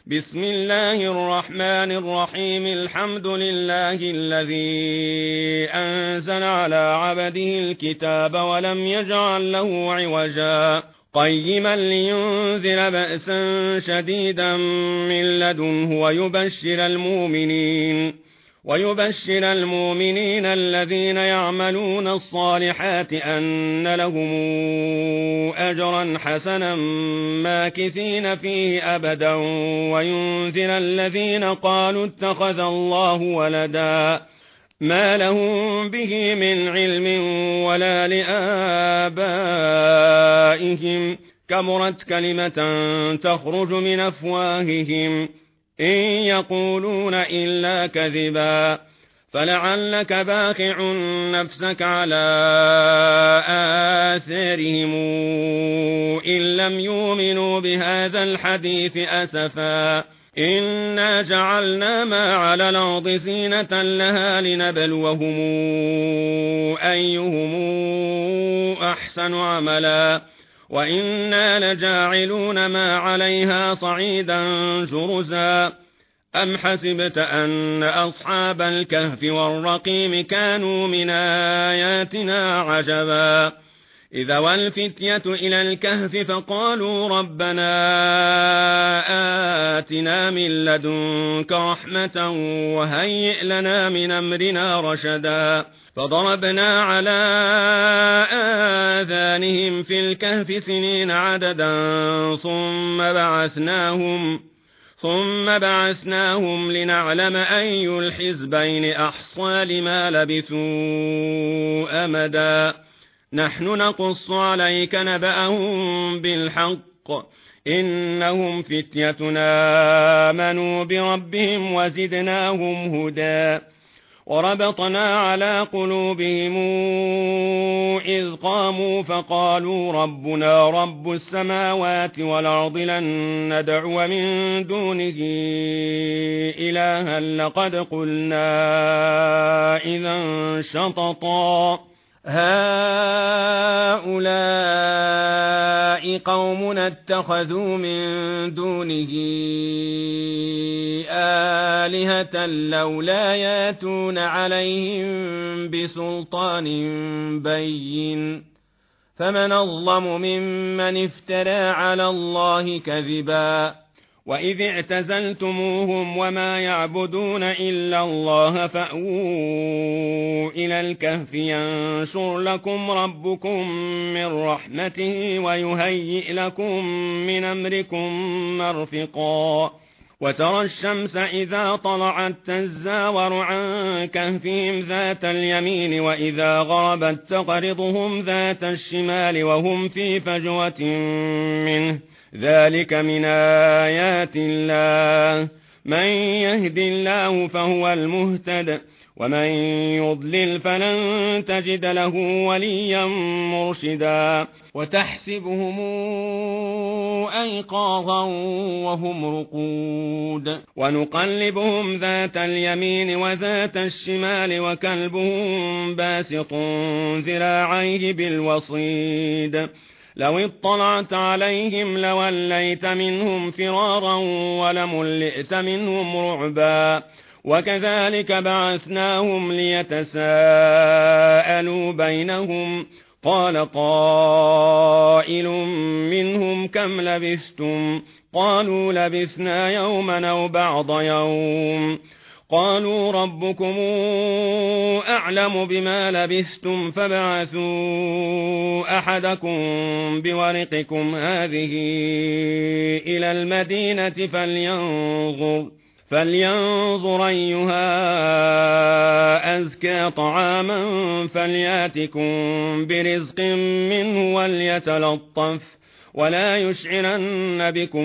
بسم الله الرحمن الرحيم. الحمد لله الذي أنزل على عبده الكتاب ولم يجعل له عوجا قيما لينذر بأسا شديدا من لدنه ويبشر المؤمنين الذين يعملون الصالحات أن لهم أجرا حسنا ماكثين فيه أبدا وينذر الذين قالوا اتخذ الله ولدا ما لهم به من علم ولا لآبائهم كبرت كلمة تخرج من أفواههم إن يقولون إلا كذبا فلعلك باخع نفسك على آثارهم إن لم يؤمنوا بهذا الحديث أسفا إنا جعلنا ما على الأرض زينة لها لنبلوهم أيهم أحسن عملا وإنا لجاعلون ما عليها صعيدا جرزا أم حسبت أن أصحاب الكهف والرقيم كانوا من آياتنا عجبا إذا والفتية إلى الكهف فقالوا ربنا آتنا من لدنك رحمة وهيئ لنا من أمرنا رشدا فضربنا على آذانهم في الكهف سنين عددا ثم بعثناهم لنعلم أي الحزبين أحصى لما لبثوا أمدا نحن نقص عليك نبأهم بالحق إنهم فتيتنا آمنوا بربهم وزدناهم هدى وربطنا على قلوبهم إذ قاموا فقالوا ربنا رب السماوات والأرض لن ندعو من دونه إلها لقد قلنا إذا شططا هؤلاء قومنا اتخذوا من دونه آلهة لولا ياتون عليهم بسلطان بين فمن أظلم ممن افترى على الله كذبا وإذ اعتزلتموهم وما يعبدون إلا الله فأووا إلى الكهف ينشر لكم ربكم من رحمته ويهيئ لكم من أمركم مرفقا وترى الشمس إذا طلعت تزاور عن كهفهم ذات اليمين وإذا غربت تقرضهم ذات الشمال وهم في فجوة منه ذلك من آيات الله من يهد الله فهو المهتد ومن يضلل فلن تجد له وليا مرشدا وتحسبهم أيقاظا وهم رقود ونقلبهم ذات اليمين وذات الشمال وكلبهم باسط ذراعيه بالوصيد لو اطلعت عليهم لوليت منهم فرارا ولملئت منهم رعبا وكذلك بعثناهم ليتساءلوا بينهم قال قائل منهم كم لبثتم قالوا لبثنا يوما أو بعض يوم قالوا ربكم أعلم بما لبثتم فابعثوا أحدكم بورقكم هذه إلى المدينة فلينظر أيها أزكى طعاما فلياتكم برزق منه وليتلطف ولا يشعرن بكم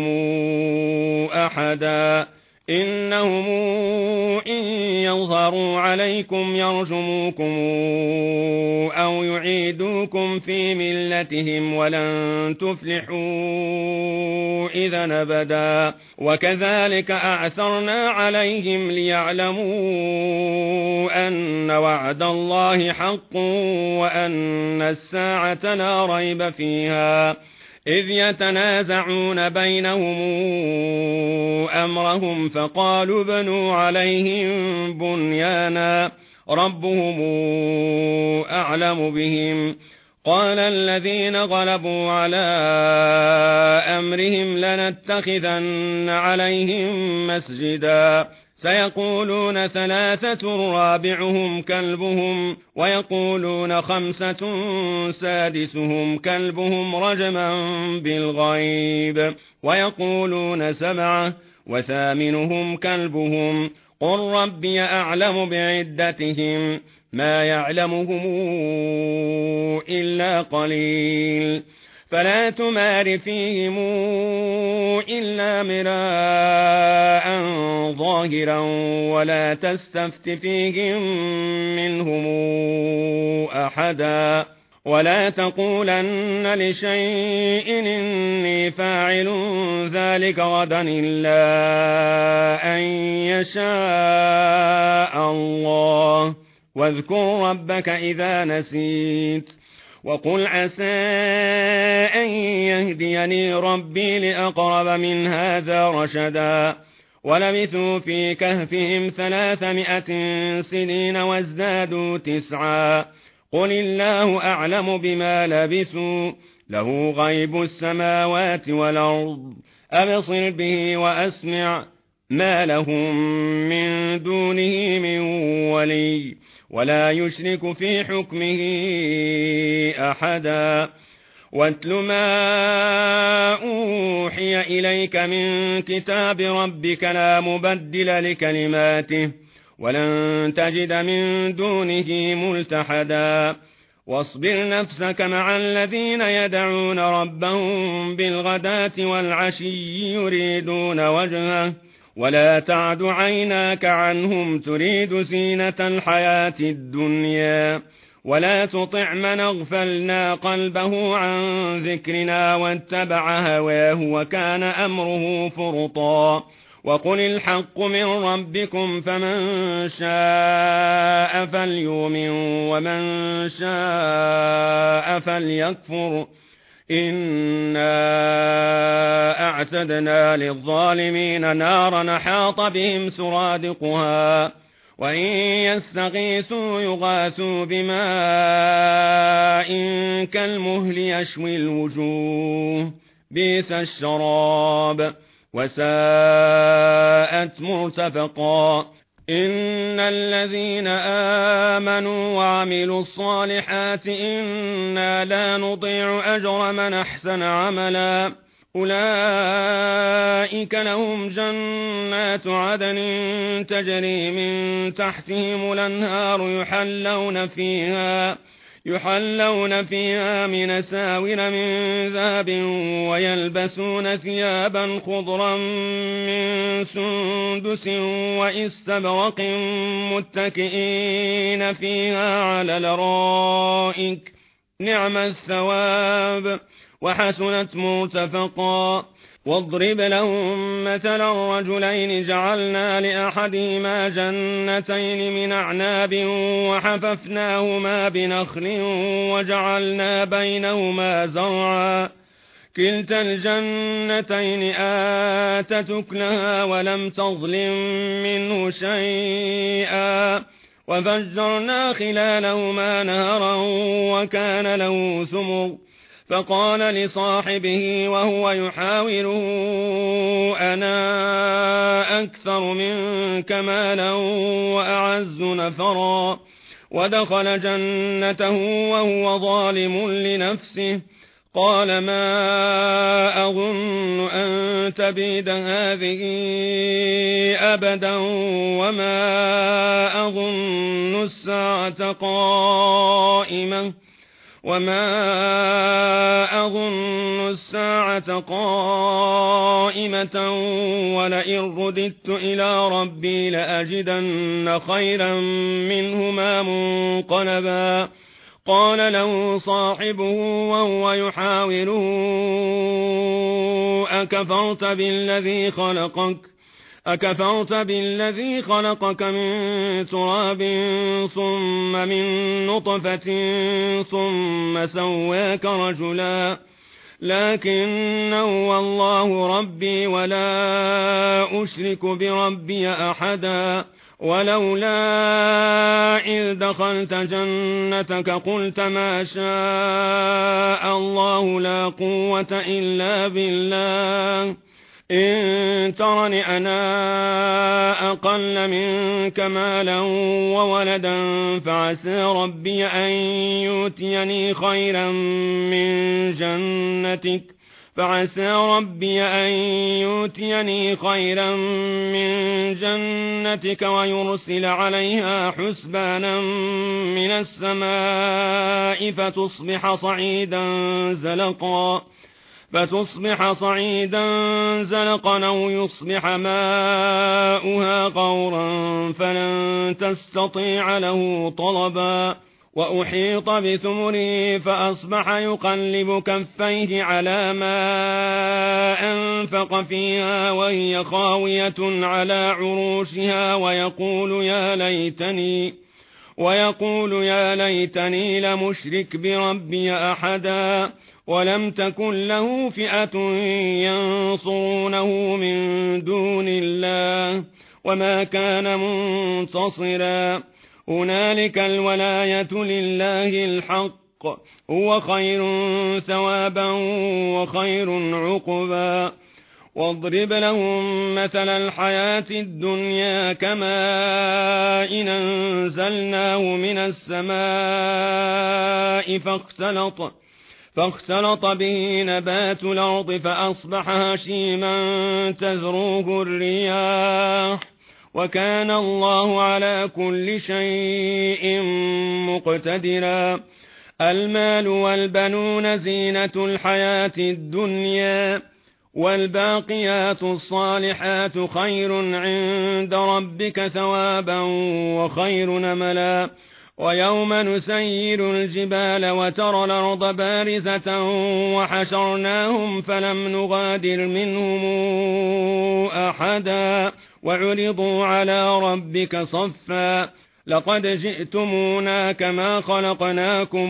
أحدا إنهم إن يظهروا عليكم يرجموكم أو يعيدوكم في ملتهم ولن تفلحوا إذا أبدا وكذلك أعثرنا عليهم ليعلموا أن وعد الله حق وأن الساعة لا ريب فيها إذ يتنازعون بينهم أمرهم فقالوا ابنوا عليهم بنيانا ربهم أعلم بهم قال الذين غلبوا على أمرهم لنتخذن عليهم مسجدا سيقولون 3 رابعهم كلبهم ويقولون 5 سادسهم كلبهم رجما بالغيب ويقولون 7 وثامنهم كلبهم قل ربي أعلم بعدتهم ما يعلمهم إلا قليل فلا تمار فيهم إلا مراء ظاهرا ولا تستفت فيهم منهم أحدا ولا تقولن لشيء إني فاعل ذلك غدا إلا أن يشاء الله واذكر ربك إذا نسيت وقل عسى أن يهديني ربي لأقرب من هذا رشدا ولبثوا في كهفهم 300 سنين وازدادوا 9 قل الله أعلم بما لبثوا له غيب السماوات والأرض أبصر به وأسمع ما لهم من دونه من ولي ولا يشرك في حكمه أحدا واتل ما أوحي إليك من كتاب ربك لا مبدل لكلماته ولن تجد من دونه ملتحدا واصبر نفسك مع الذين يدعون ربهم بالغداة والعشي يريدون وجهه ولا تعد عيناك عنهم تريد زينة الحياة الدنيا ولا تطع من اغفلنا قلبه عن ذكرنا واتبع هواه وكان أمره فرطا وقل الحق من ربكم فمن شاء فليؤمن ومن شاء فليكفر إنا أعتدنا للظالمين نارا حاط بهم سرادقها وإن يستغيثوا يغاثوا بماء كالمهل يشوي الوجوه بئس الشراب وساءت مرتفقا إن الذين آمنوا وعملوا الصالحات إنا لا نضيع أجر من أحسن عملا أولئك لهم جنات عدن تجري من تحتهم الأنهار يحلون فيها من أساور من ذهب ويلبسون ثيابا خضرا من سندس وإستبرق متكئين فيها على الأرائك نعم الثواب وحسنت مرتفقا واضرب لهم مثلا الرجلين جعلنا لأحدهما جنتين من أعناب وحففناهما بنخل وجعلنا بينهما زرعا كلتا الجنتين آتت أكلها ولم تظلم منه شيئا وفجرنا خلالهما نهرا وكان له ثمر فقال لصاحبه وهو يحاوره أنا أكثر منك مالا وأعز نفرا ودخل جنته وهو ظالم لنفسه قال ما أظن أن تبيد هذه أبدا وما أظن الساعة قائمة ولئن رددت إلى ربي لأجدن خيرا منهما منقلبا قال له صاحبه وهو يحاوره أكفرت بالذي خلقك من تراب ثم من نطفة ثم سواك رجلا لكن هو الله ربي ولا أشرك بربي أحدا. ولولا إذ دخلت جنتك قلت ما شاء الله لا قوة إلا بالله إن ترني أنا أقل منك مالا وولدا فعسى ربي أن يؤتيني خيرا من جنتك ويرسل عليها حسبانا من السماء فتصبح صعيدا زلقا أو يصبح ماؤها غورا فلن تستطيع له طلبا. وأحيط بثمره فأصبح يقلب كفيه على ما أنفق فيها وهي خاوية على عروشها ويقول يا ليتني لمشرك بربي أحدا. ولم تكن له فئة ينصرونه من دون الله وما كان منتصرا. هنالك الولاية لله الحق هو خير ثوابا وخير عقبا. واضرب لهم مثل الحياة الدنيا كماء إن أنزلناه من السماء فاختلط به نبات الأرض فأصبح هشيما تذروه الرياح وكان الله على كل شيء مقتدرا. المال والبنون زينة الحياة الدنيا والباقيات الصالحات خير عند ربك ثوابا وخير نملا. ويوم نسير الجبال وترى الأرض بارزة وحشرناهم فلم نغادر منهم أحدا وعرضوا على ربك صفا لقد جئتمونا كما خلقناكم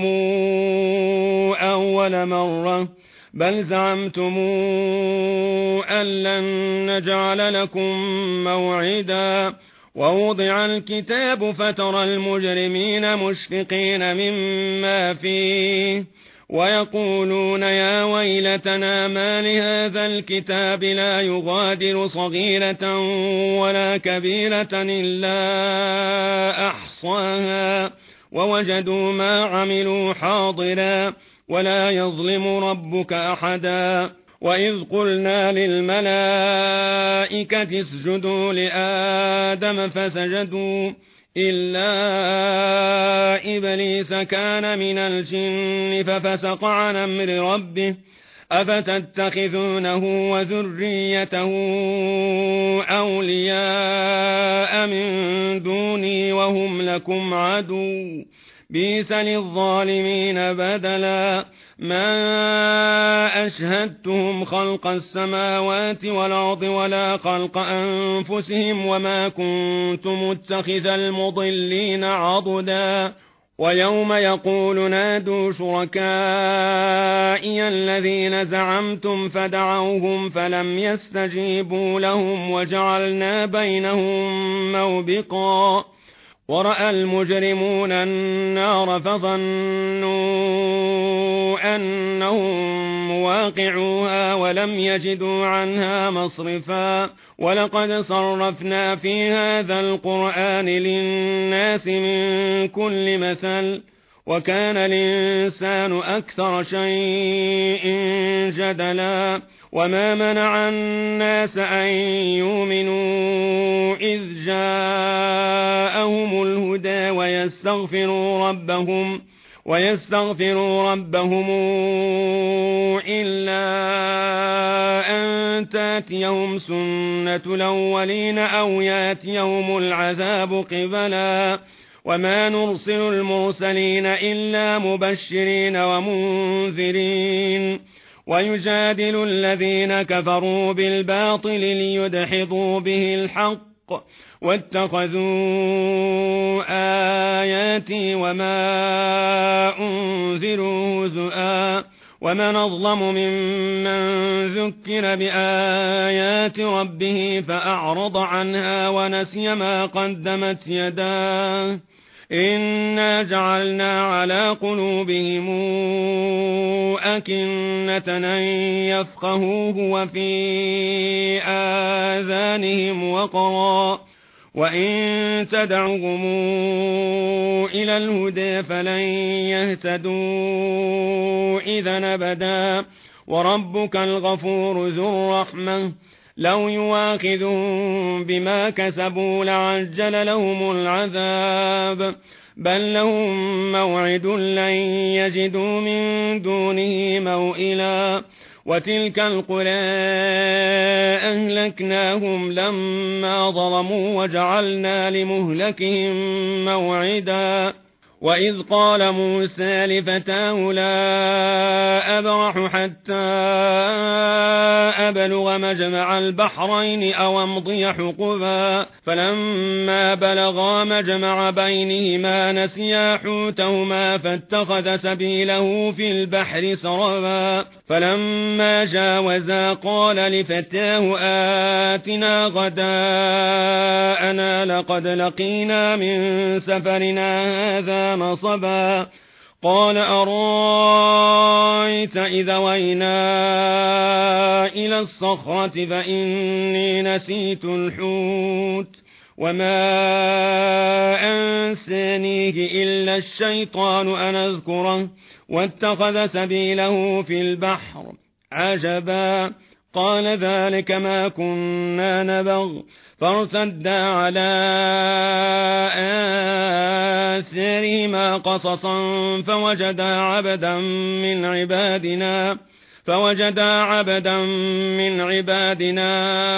أول مرة بل زعمتم أن لن نجعل لكم موعدا. ووضع الكتاب فترى المجرمين مشفقين مما فيه ويقولون يا ويلتنا ما لهذا الكتاب لا يغادر صغيرة ولا كبيرة إلا أحصاها ووجدوا ما عملوا حاضرا ولا يظلم ربك أحدا. وإذ قلنا للملائكة اسجدوا لآدم فسجدوا إلا إبليس كان من الجن ففسق عن أمر ربه أفتتخذونه وذريته أولياء من دوني وهم لكم عدو بئس للظالمين بدلا. ما أشهدتهم خلق السماوات والأرض ولا خلق أنفسهم وما كنت متخذ المضلين عضدا. ويوم يقول نادوا شركائي الذين زعمتم فدعوهم فلم يستجيبوا لهم وجعلنا بينهم موبقا. ورأى المجرمون النار فظنوا أنهم مواقعوها ولم يجدوا عنها مصرفا. ولقد صرفنا في هذا القرآن للناس من كل مثل وكان الإنسان أكثر شيء جدلا. وما منع الناس أن يؤمنوا إذ جاءهم الهدى ويستغفروا ربهم إلا أن تأتيهم سنة الأولين أو يأتيهم العذاب قبلا. وما نرسل المرسلين إلا مبشرين ومنذرين ويجادل الذين كفروا بالباطل ليدحضوا به الحق واتخذوا آياتي وما أنذروا هزؤا ومن أظلم ممن ذكر بآيات ربه فأعرض عنها ونسي ما قدمت يداه إنا جعلنا على قلوبهم أكنة أن يفقهوه وفي آذانهم وقرا وإن تدعهم إلى الهدى فلن يهتدوا إذا أبدا وربك الغفور ذو الرحمة لو يواخذهم بما كسبوا لعجل لهم العذاب بل لهم موعد لن يجدوا من دونه موئلا وتلك القرى أهلكناهم لما ظلموا وجعلنا لمهلكهم موعدا وإذ قال موسى لفتاه لا أبرح حتى أبلغ مجمع البحرين أو أمضي حقبا فلما بلغا مجمع بينهما نسيا حوتهما فاتخذ سبيله في البحر سربا فلما جاوزا قال لفتاه آتنا غداءنا لقد لقينا من سفرنا هذا نصبا قال أرأيت إذا وينا إلى الصخرة فإني نسيت الحوت وما أنسانيه إلا الشيطان أن أذكره واتخذ سبيله في البحر عجبا قال ذلك ما كنا نبغ فارتدا على آثارهما قصصا فوجدا عبدا من عبادنا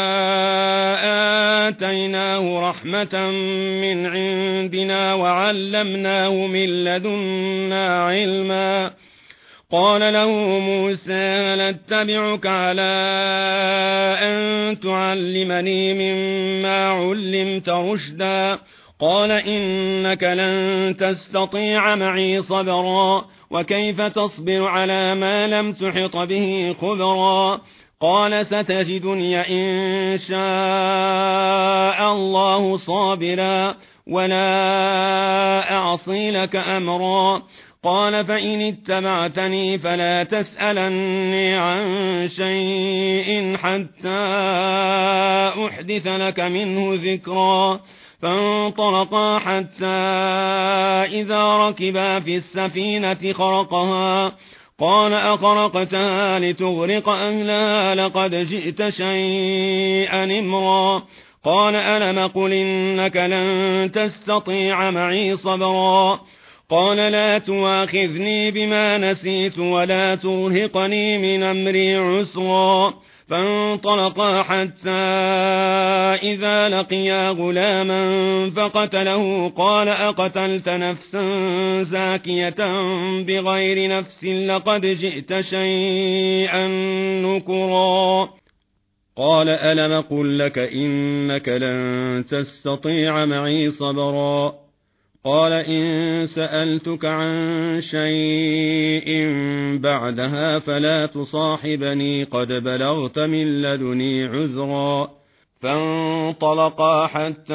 آتيناه رحمة من عندنا وعلمناه من لدنا علما قال له موسى هل اتبعك على أن تعلمني مما علمت رشدا قال إنك لن تستطيع معي صبرا وكيف تصبر على ما لم تحط به خبرا قال ستجدني إن شاء الله صابرا ولا أعصي لك أمرا قال فإن اتبعتني فلا تسألني عن شيء حتى أحدث لك منه ذكرا فانطلقا حتى إذا ركبا في السفينة خرقها قال أخرقتها لتغرق أهلها لقد جئت شيئا إمرا قال ألم قل إنك لن تستطيع معي صبرا قال لا تواخذني بما نسيت ولا ترهقني من أمري عسرا فانطلقا حتى إذا لقيا غلاما فقتله قال أقتلت نفسا زاكية بغير نفس لقد جئت شيئا نكرا قال ألم قل لك إنك لن تستطيع معي صبرا قال إن سألتك عن شيء بعدها فلا تصاحبني قد بلغت من لدني عذرا فانطلقا حتى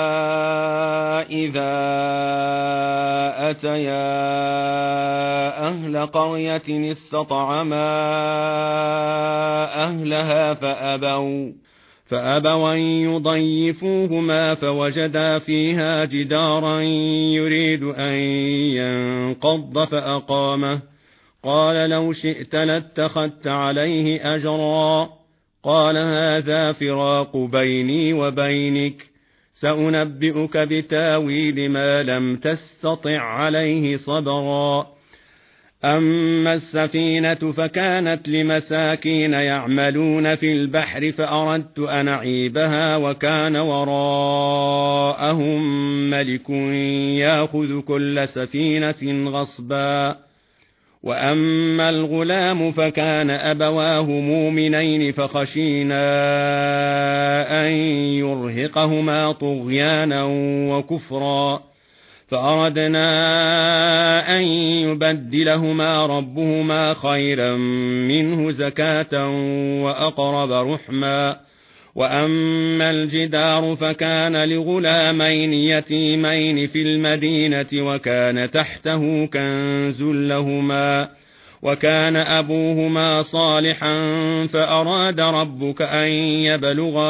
إذا أتيا أهل قرية استطعما أهلها فأبوا أن يضيفوهما فوجدا فيها جدارا يريد أن ينقض فأقامه قال لو شئت لاتخذت عليه أجرا قال هذا فراق بيني وبينك سأنبئك بتاويل ما لم تستطع عليه صبرا أما السفينة فكانت لمساكين يعملون في البحر فأردت أن أعيبها وكان وراءهم ملك يأخذ كل سفينة غصبا وأما الغلام فكان أبواه مؤمنين فخشينا أن يرهقهما طغيانا وكفرا فأردنا أن يبدلهما ربهما خيرا منه زكاة وأقرب رحما. وأما الجدار فكان لغلامين يتيمين في المدينة وكان تحته كنز لهما وكان أبوهما صالحا فأراد ربك أن يبلغا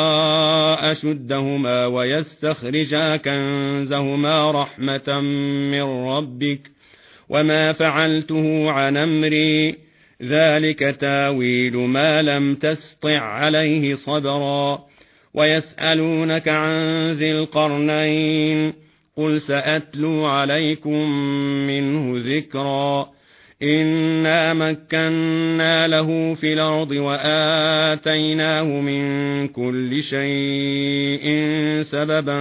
أشدهما ويستخرجا كنزهما رحمة من ربك وما فعلته عن أمري ذلك تاويل ما لم تسطع عليه صبرا. ويسألونك عن ذي القرنين قل سأتلو عليكم منه ذكرا. إنا مكنا له في الأرض وآتيناه من كل شيء سببا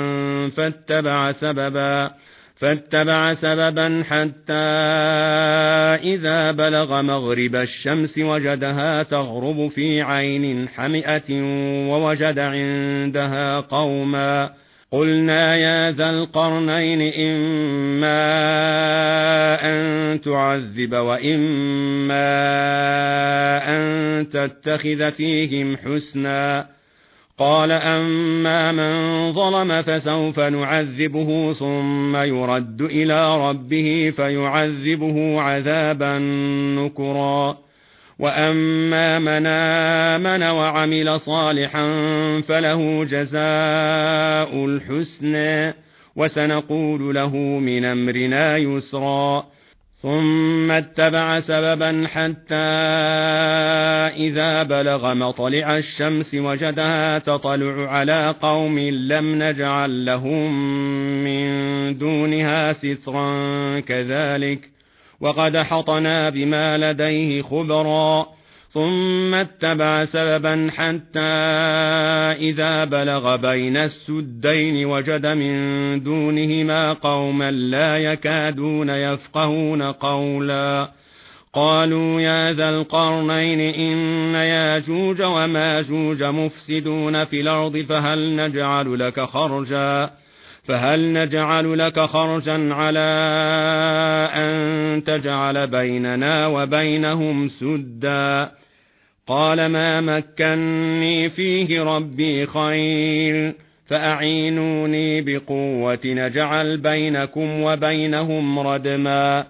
فاتبع سببا حتى إذا بلغ مغرب الشمس وجدها تغرب في عين حمئة ووجد عندها قوما قلنا يا ذا القرنين إما أن تعذب وإما أن تتخذ فيهم حسنا. قال أما من ظلم فسوف نعذبه ثم يرد إلى ربه فيعذبه عذابا نكرا. وأما من آمن وعمل صالحا فله جزاء الحسنى وسنقول له من أمرنا يسرا. ثم اتبع سببا حتى إذا بلغ مطلع الشمس وجدها تطلع على قوم لم نجعل لهم من دونها سترا كذلك وقد حطنا بما لديه خبرا. ثم اتبع سببا حتى إذا بلغ بين السدين وجد من دونهما قوما لا يكادون يفقهون قولا. قالوا يا ذا القرنين إن ياجوج وماجوج مفسدون في الأرض فهل نجعل لك خرجا على أن تجعل بيننا وبينهم سدا. قال ما مكني فيه ربي خير فأعينوني بقوة نجعل بينكم وبينهم ردما.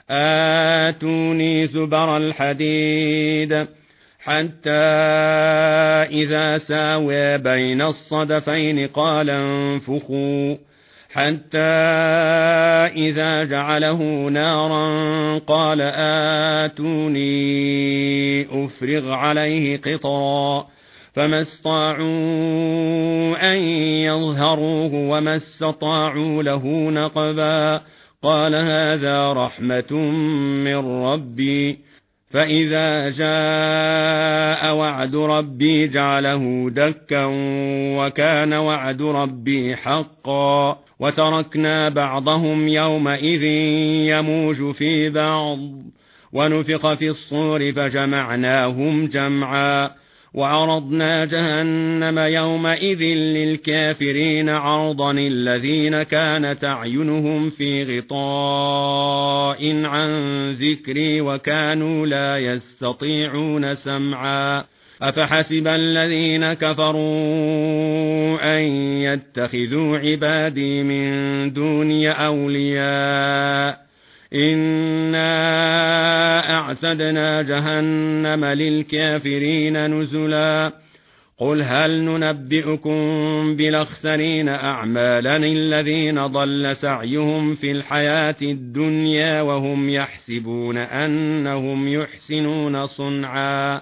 آتوني زبر الحديد حتى إذا ساوى بين الصدفين قال انفخوا حتى إذا جعله نارا قال آتوني أفرغ عليه قطرا. فما استطاعوا أن يظهروه وما استطاعوا له نقبا. قال هذا رحمة من ربي فإذا جاء وعد ربي جعله دكا وكان وعد ربي حقا. وتركنا بعضهم يومئذ يموج في بعض ونفخ في الصور فجمعناهم جمعا. وعرضنا جهنم يومئذ للكافرين عرضا الذين كانت أعينهم في غطاء عن ذكري وكانوا لا يستطيعون سمعا. أفحسب الذين كفروا أن يتخذوا عبادي من دوني أولياء إنا أعتدنا جهنم للكافرين نزلا. قل هل ننبئكم بالأخسرين أعمالا الذين ضل سعيهم في الحياة الدنيا وهم يحسبون أنهم يحسنون صنعا.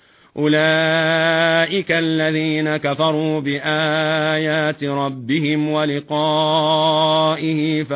أولئك الذين كفروا بآيات ربهم ولقائه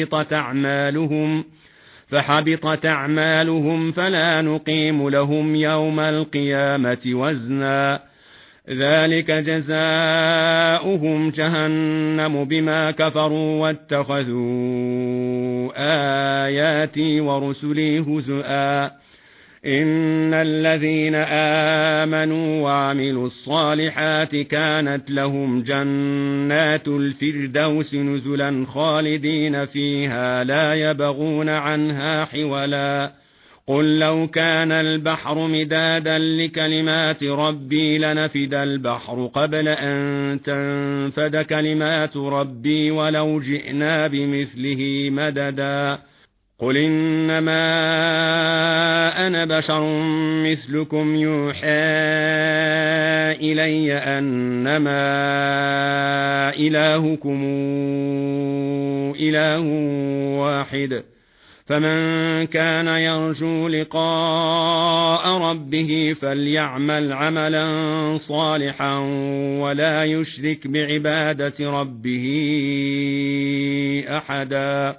فحبطت أعمالهم فلا نقيم لهم يوم القيامة وزنا. ذلك جزاؤهم جهنم بما كفروا واتخذوا آياتي ورسلي هزؤا. إن الذين آمنوا وعملوا الصالحات كانت لهم جنات الفردوس نزلا خالدين فيها لا يبغون عنها حولا قل لو كان البحر مدادا لكلمات ربي لنفد البحر قبل أن تنفد كلمات ربي ولو جئنا بمثله مددا قل إنما أنا بشر مثلكم يوحى إلي أنما إلهكم إله واحد فمن كان يرجو لقاء ربه فليعمل عملا صالحا ولا يشرك بعبادة ربه أحدا.